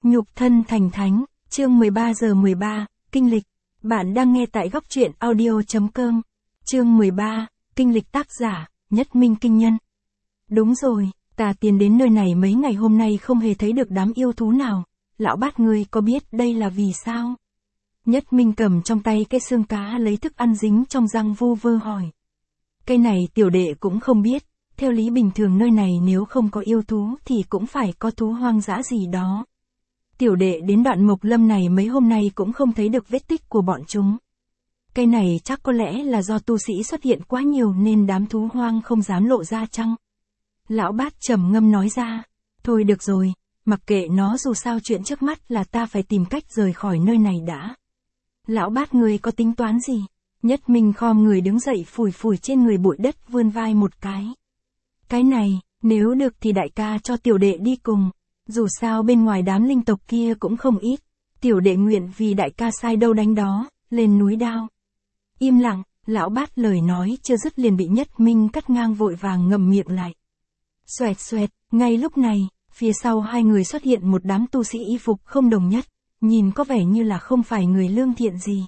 Nhục thân thành thánh, chương 13 giờ 13, kinh lịch. Bạn đang nghe tại góc truyện audio.com. Chương 13, kinh lịch tác giả, Nhất Minh Kinh Nhân. Đúng rồi, ta tiến đến nơi này mấy ngày hôm nay không hề thấy được đám yêu thú nào. Lão bát ngươi có biết đây là vì sao? Nhất Minh cầm trong tay cái xương cá lấy thức ăn dính trong răng vu vơ hỏi. Cái này tiểu đệ cũng không biết, theo lý bình thường nơi này nếu không có yêu thú thì cũng phải có thú hoang dã gì đó. Tiểu đệ đến đoạn Mộc Lâm này mấy hôm nay cũng không thấy được vết tích của bọn chúng. Cái này chắc có lẽ là do tu sĩ xuất hiện quá nhiều nên đám thú hoang không dám lộ ra chăng? Lão bát trầm ngâm nói ra, thôi được rồi, mặc kệ nó dù sao chuyện trước mắt là ta phải tìm cách rời khỏi nơi này đã. Lão bát ngươi có tính toán gì? Nhất Minh khom người đứng dậy phủi phủi trên người bụi đất vươn vai một cái. Cái này, nếu được thì đại ca cho tiểu đệ đi cùng. Dù sao bên ngoài đám linh tộc kia cũng không ít. Tiểu đệ nguyện vì đại ca sai đâu đánh đó, lên núi đao. Im lặng, lão bát lời nói chưa dứt liền bị Nhất Minh cắt ngang vội vàng ngậm miệng lại. Xoẹt xoẹt, ngay lúc này, phía sau hai người xuất hiện một đám tu sĩ y phục không đồng nhất, nhìn có vẻ như là không phải người lương thiện gì.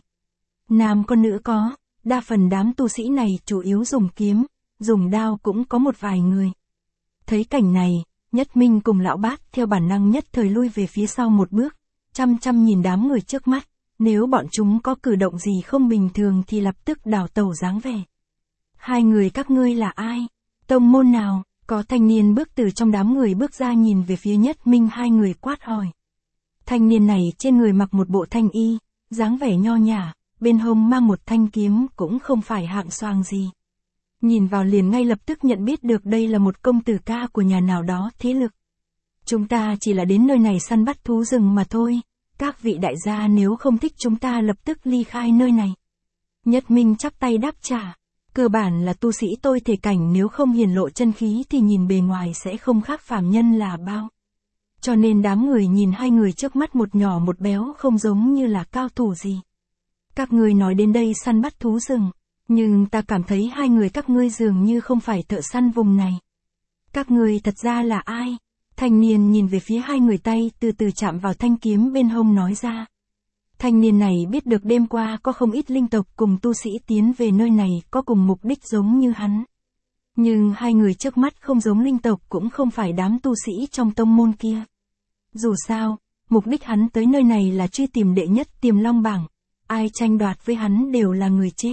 Nam có nữ có, đa phần đám tu sĩ này chủ yếu dùng kiếm, dùng đao cũng có một vài người. Thấy cảnh này, Nhất Minh cùng lão bát theo bản năng nhất thời lui về phía sau một bước, chăm chăm nhìn đám người trước mắt, nếu bọn chúng có cử động gì không bình thường thì lập tức đào tẩu dáng vẻ. Hai người các ngươi là ai? Tông môn nào? Có thanh niên bước từ trong đám người bước ra nhìn về phía Nhất Minh hai người quát hỏi. Thanh niên này trên người mặc một bộ thanh y, dáng vẻ nho nhã, bên hông mang một thanh kiếm cũng không phải hạng xoàng gì. Nhìn vào liền ngay lập tức nhận biết được đây là một công tử ca của nhà nào đó thế lực. Chúng ta chỉ là đến nơi này săn bắt thú rừng mà thôi, các vị đại gia nếu không thích chúng ta lập tức ly khai nơi này. Nhất Minh chắp tay đáp trả, cơ bản là tu sĩ tôi thể cảnh nếu không hiển lộ chân khí thì nhìn bề ngoài sẽ không khác phàm nhân là bao. Cho nên đám người nhìn hai người trước mắt một nhỏ một béo không giống như là cao thủ gì. Các ngươi nói đến đây săn bắt thú rừng. Nhưng ta cảm thấy hai người các ngươi dường như không phải thợ săn vùng này. Các ngươi thật ra là ai? Thanh niên nhìn về phía hai người tay từ từ chạm vào thanh kiếm bên hông nói ra. Thanh niên này biết được đêm qua có không ít linh tộc cùng tu sĩ tiến về nơi này có cùng mục đích giống như hắn. Nhưng hai người trước mắt không giống linh tộc cũng không phải đám tu sĩ trong tông môn kia. Dù sao, mục đích hắn tới nơi này là truy tìm đệ nhất Tiềm Long bảng. Ai tranh đoạt với hắn đều là người chết.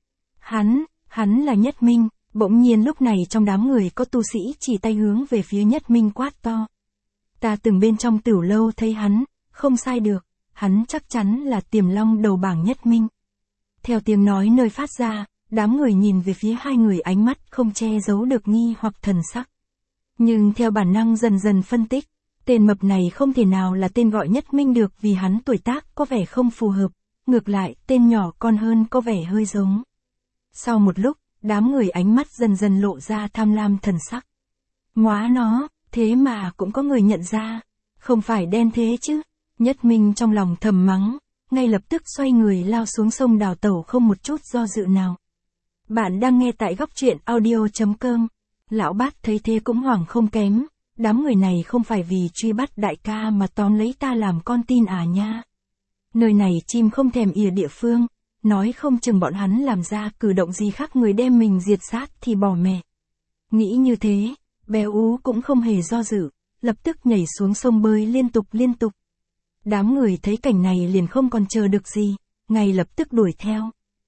Hắn là Nhất Minh, bỗng nhiên lúc này trong đám người có tu sĩ chỉ tay hướng về phía Nhất Minh quát to. Ta từng bên trong Tửu Lâu thấy hắn, không sai được, hắn chắc chắn là Tiềm Long đầu bảng Nhất Minh. Theo tiếng nói nơi phát ra, đám người nhìn về phía hai người ánh mắt không che giấu được nghi hoặc thần sắc. Nhưng theo bản năng dần dần phân tích, tên mập này không thể nào là tên gọi Nhất Minh được vì hắn tuổi tác có vẻ không phù hợp, ngược lại tên nhỏ con hơn có vẻ hơi giống. Sau một lúc, đám người ánh mắt dần dần lộ ra tham lam thần sắc. Móa nó, thế mà cũng có người nhận ra. Không phải đen thế chứ. Nhất Minh trong lòng thầm mắng, ngay lập tức xoay người lao xuống sông đào tẩu không một chút do dự nào. Bạn đang nghe tại góc truyện audio.com. Lão bát thấy thế cũng hoảng không kém. Đám người này không phải vì truy bắt đại ca mà tóm lấy ta làm con tin à nha. Nơi này chim không thèm ỉa địa phương. Nói không chừng bọn hắn làm ra cử động gì khác người đem mình diệt sát thì bỏ mẹ. Nghĩ như thế, Béo Ú cũng không hề do dự, lập tức nhảy xuống sông bơi liên tục. Đám người thấy cảnh này liền không còn chờ được gì, ngay lập tức đuổi theo.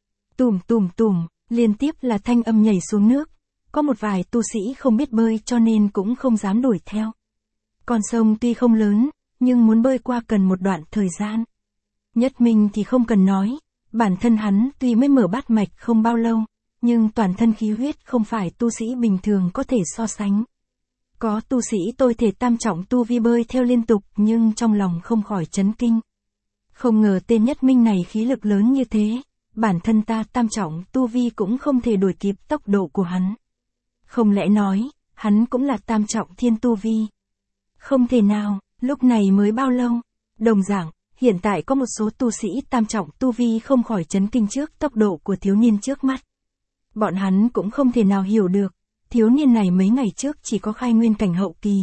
Tùm, liên tiếp là thanh âm nhảy xuống nước, có một vài tu sĩ không biết bơi cho nên cũng không dám đuổi theo. Con sông tuy không lớn, nhưng muốn bơi qua cần một đoạn thời gian. Nhất Minh thì không cần nói. Bản thân hắn tuy mới mở bát mạch không bao lâu, nhưng toàn thân khí huyết không phải tu sĩ bình thường có thể so sánh. Có tu sĩ tôi thể tam trọng tu vi bơi theo liên tục nhưng trong lòng không khỏi chấn kinh. Không ngờ tên Nhất Minh này khí lực lớn như thế, bản thân ta tam trọng tu vi cũng không thể đuổi kịp tốc độ của hắn. Không lẽ nói, hắn cũng là tam trọng thiên tu vi? Không thể nào, lúc này mới bao lâu? Đồng dạng. Hiện tại có một số tu sĩ tam trọng tu vi không khỏi chấn kinh trước tốc độ của thiếu niên trước mắt. Bọn hắn cũng không thể nào hiểu được, thiếu niên này mấy ngày trước chỉ có khai nguyên cảnh hậu kỳ,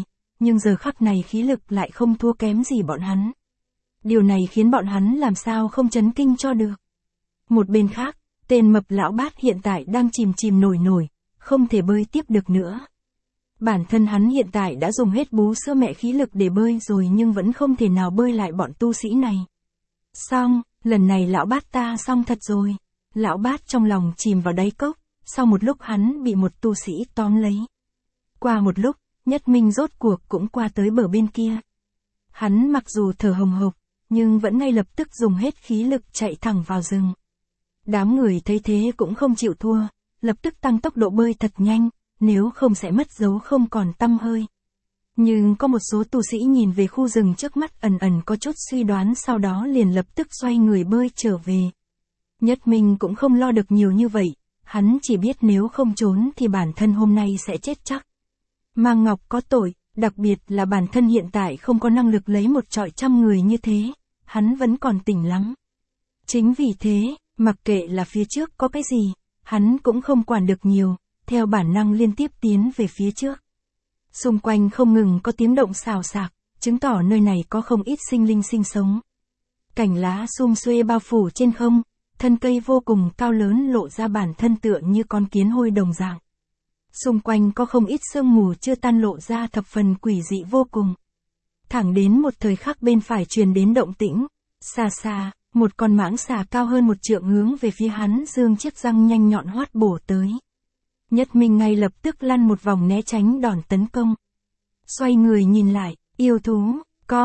nhưng giờ khắc này khí lực lại không thua kém gì bọn hắn. Điều này khiến bọn hắn làm sao không chấn kinh cho được. Một bên khác, tên mập lão bát hiện tại đang chìm chìm nổi nổi, không thể bơi tiếp được nữa. Bản thân hắn hiện tại đã dùng hết bú sữa mẹ khí lực để bơi rồi nhưng vẫn không thể nào bơi lại bọn tu sĩ này. Xong, lần này lão bát ta xong thật rồi. Lão bát trong lòng chìm vào đáy cốc, sau một lúc hắn bị một tu sĩ tóm lấy. Qua một lúc, Nhất Minh rốt cuộc cũng qua tới bờ bên kia. Hắn mặc dù thở hồng hộc, nhưng vẫn ngay lập tức dùng hết khí lực chạy thẳng vào rừng. Đám người thấy thế cũng không chịu thua, lập tức tăng tốc độ bơi thật nhanh, nếu không sẽ mất dấu không còn tăm hơi. Nhưng có một số tu sĩ nhìn về khu rừng trước mắt ẩn ẩn có chút suy đoán, sau đó liền lập tức xoay người bơi trở về. Nhất Minh cũng không lo được nhiều như vậy, hắn chỉ biết nếu không trốn thì bản thân hôm nay sẽ chết chắc. Mang Ngọc có tội, đặc biệt là bản thân hiện tại không có năng lực lấy một trọi trăm người như thế, hắn vẫn còn tỉnh lắm. Chính vì thế, mặc kệ là phía trước có cái gì, hắn cũng không quản được nhiều, theo bản năng liên tiếp tiến về phía trước. Xung quanh không ngừng có tiếng động xào xạc, chứng tỏ nơi này có không ít sinh linh sinh sống. Cảnh lá sum xuê bao phủ trên không, thân cây vô cùng cao lớn lộ ra bản thân tựa như con kiến hôi đồng dạng. Xung quanh có không ít sương mù chưa tan lộ ra thập phần quỷ dị vô cùng. Thẳng đến một thời khắc bên phải truyền đến động tĩnh, xa xa, một con mãng xà cao hơn một trượng hướng về phía hắn giương chiếc răng nhanh nhọn hoắt bổ tới. Nhất Minh ngay lập tức lăn một vòng né tránh đòn tấn công. Xoay người nhìn lại, yêu thú,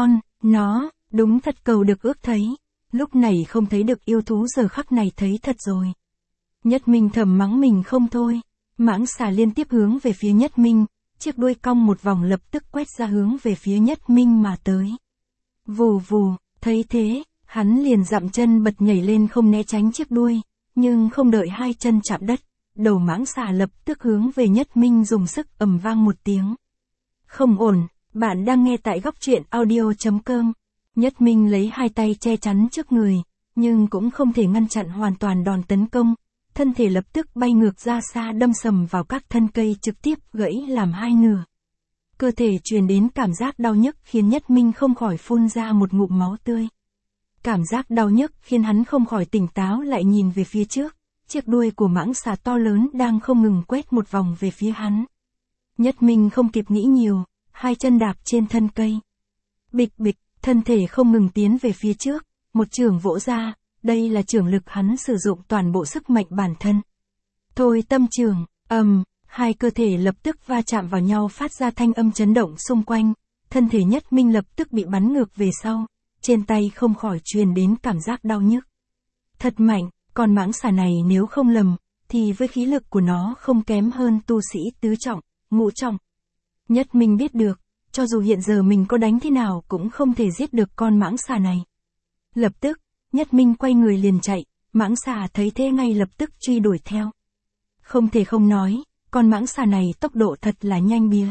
nó, đúng thật cầu được ước thấy. Lúc này không thấy được yêu thú giờ khắc này thấy thật rồi. Nhất Minh thầm mắng mình không thôi. Mãng xà liên tiếp hướng về phía Nhất Minh, chiếc đuôi cong một vòng lập tức quét ra hướng về phía Nhất Minh mà tới. Vù vù, thấy thế, hắn liền dậm chân bật nhảy lên không né tránh chiếc đuôi, nhưng không đợi hai chân chạm đất, đầu mãng xà lập tức hướng về Nhất Minh dùng sức ầm vang một tiếng. Không ổn, bạn đang nghe tại góc truyện audio.com. Nhất Minh lấy hai tay che chắn trước người, nhưng cũng không thể ngăn chặn hoàn toàn đòn tấn công. Thân thể lập tức bay ngược ra xa đâm sầm vào các thân cây trực tiếp gãy làm hai nửa. Cơ thể truyền đến cảm giác đau nhức khiến Nhất Minh không khỏi phun ra một ngụm máu tươi. Cảm giác đau nhức khiến hắn không khỏi tỉnh táo lại nhìn về phía trước, chiếc đuôi của mãng xà to lớn đang không ngừng quét một vòng về phía hắn. Nhất Minh không kịp nghĩ nhiều, hai chân đạp trên thân cây. Bịch bịch, thân thể không ngừng tiến về phía trước, một chưởng vỗ ra. Đây là chưởng lực hắn sử dụng toàn bộ sức mạnh bản thân. Thôi tâm chưởng, hai cơ thể lập tức va chạm vào nhau phát ra thanh âm chấn động xung quanh, thân thể Nhất Minh lập tức bị bắn ngược về sau, trên tay không khỏi truyền đến cảm giác đau nhức. Thật mạnh, con mãng xà này nếu không lầm, thì với khí lực của nó không kém hơn tu sĩ tứ trọng, ngũ trọng. Nhất Minh biết được, cho dù hiện giờ mình có đánh thế nào cũng không thể giết được con mãng xà này. Lập tức, Nhất Minh quay người liền chạy, mãng xà thấy thế ngay lập tức truy đuổi theo. Không thể không nói, con mãng xà này tốc độ thật là nhanh bía.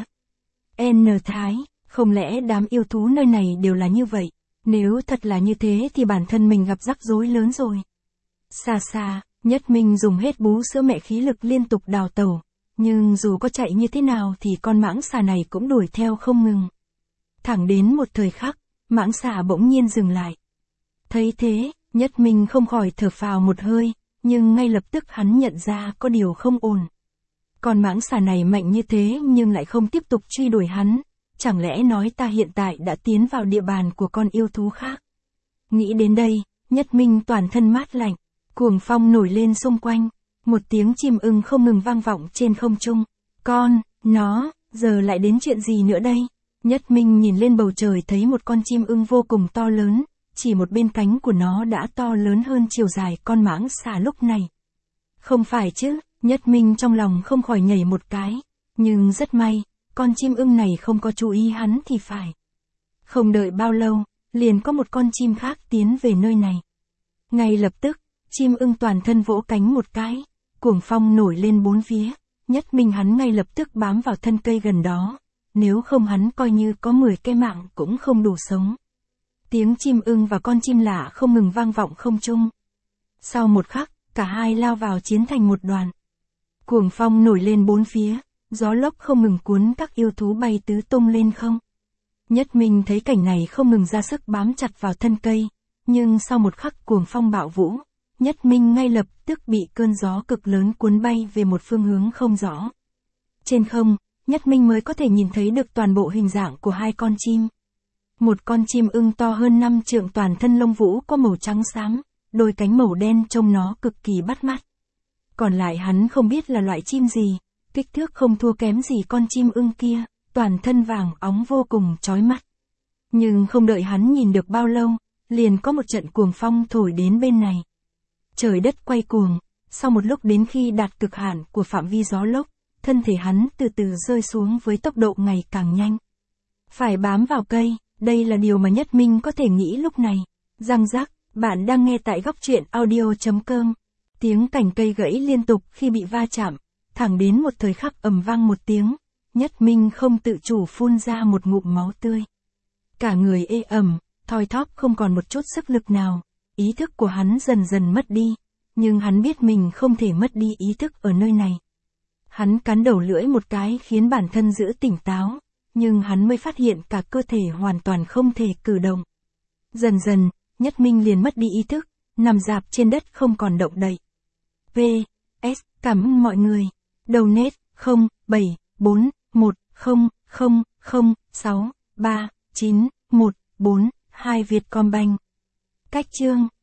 Thái, không lẽ đám yêu thú nơi này đều là như vậy, nếu thật là như thế thì bản thân mình gặp rắc rối lớn rồi. Xa xa, Nhất Minh dùng hết bú sữa mẹ khí lực liên tục đào tẩu, nhưng dù có chạy như thế nào thì con mãng xà này cũng đuổi theo không ngừng. Thẳng đến một thời khắc, mãng xà bỗng nhiên dừng lại. Thấy thế, Nhất Minh không khỏi thở phào một hơi, nhưng ngay lập tức hắn nhận ra có điều không ổn. Con mãng xà này mạnh như thế nhưng lại không tiếp tục truy đuổi hắn, chẳng lẽ nói ta hiện tại đã tiến vào địa bàn của con yêu thú khác. Nghĩ đến đây, Nhất Minh toàn thân mát lạnh, cuồng phong nổi lên xung quanh, một tiếng chim ưng không ngừng vang vọng trên không trung. Nó, giờ lại đến chuyện gì nữa đây? Nhất Minh nhìn lên bầu trời thấy một con chim ưng vô cùng to lớn. Chỉ một bên cánh của nó đã to lớn hơn chiều dài con mãng xà lúc này. Không phải chứ, Nhất Minh trong lòng không khỏi nhảy một cái, nhưng rất may, con chim ưng này không có chú ý hắn thì phải. Không đợi bao lâu, liền có một con chim khác tiến về nơi này. Ngay lập tức, chim ưng toàn thân vỗ cánh một cái, cuồng phong nổi lên bốn phía, Nhất Minh hắn ngay lập tức bám vào thân cây gần đó, nếu không hắn coi như có 10 cái mạng cũng không đủ sống. Tiếng chim ưng và con chim lạ không ngừng vang vọng không trung. Sau một khắc, cả hai lao vào chiến thành một đoàn. Cuồng phong nổi lên bốn phía, gió lốc không ngừng cuốn các yêu thú bay tứ tung lên không. Nhất Minh thấy cảnh này không ngừng ra sức bám chặt vào thân cây, nhưng sau một khắc cuồng phong bạo vũ, Nhất Minh ngay lập tức bị cơn gió cực lớn cuốn bay về một phương hướng không rõ. Trên không, Nhất Minh mới có thể nhìn thấy được toàn bộ hình dạng của hai con chim. Một con chim ưng to hơn 5 trượng toàn thân lông vũ có màu trắng xám, đôi cánh màu đen trông nó cực kỳ bắt mắt. Còn lại hắn không biết là loại chim gì, kích thước không thua kém gì con chim ưng kia, toàn thân vàng óng vô cùng chói mắt. Nhưng không đợi hắn nhìn được bao lâu, liền có một trận cuồng phong thổi đến bên này. Trời đất quay cuồng, sau một lúc đến khi đạt cực hạn của phạm vi gió lốc, thân thể hắn từ từ rơi xuống với tốc độ ngày càng nhanh. Phải bám vào cây, đây là điều mà Nhất Minh có thể nghĩ lúc này. Răng rắc, bạn đang nghe tại góc truyện audio.com. Tiếng cành cây gãy liên tục khi bị va chạm, thẳng đến một thời khắc ầm vang một tiếng, Nhất Minh không tự chủ phun ra một ngụm máu tươi. Cả người ê ẩm, thoi thóp không còn một chút sức lực nào, ý thức của hắn dần dần mất đi, nhưng hắn biết mình không thể mất đi ý thức ở nơi này. Hắn cắn đầu lưỡi một cái khiến bản thân giữ tỉnh táo, nhưng hắn mới phát hiện cả cơ thể hoàn toàn không thể cử động. Dần dần, Nhất Minh liền mất đi ý thức, nằm rạp trên đất không còn động đậy. V.S. Cảm ơn mọi người. Donate 074100063914 Vietcombank. Cách chương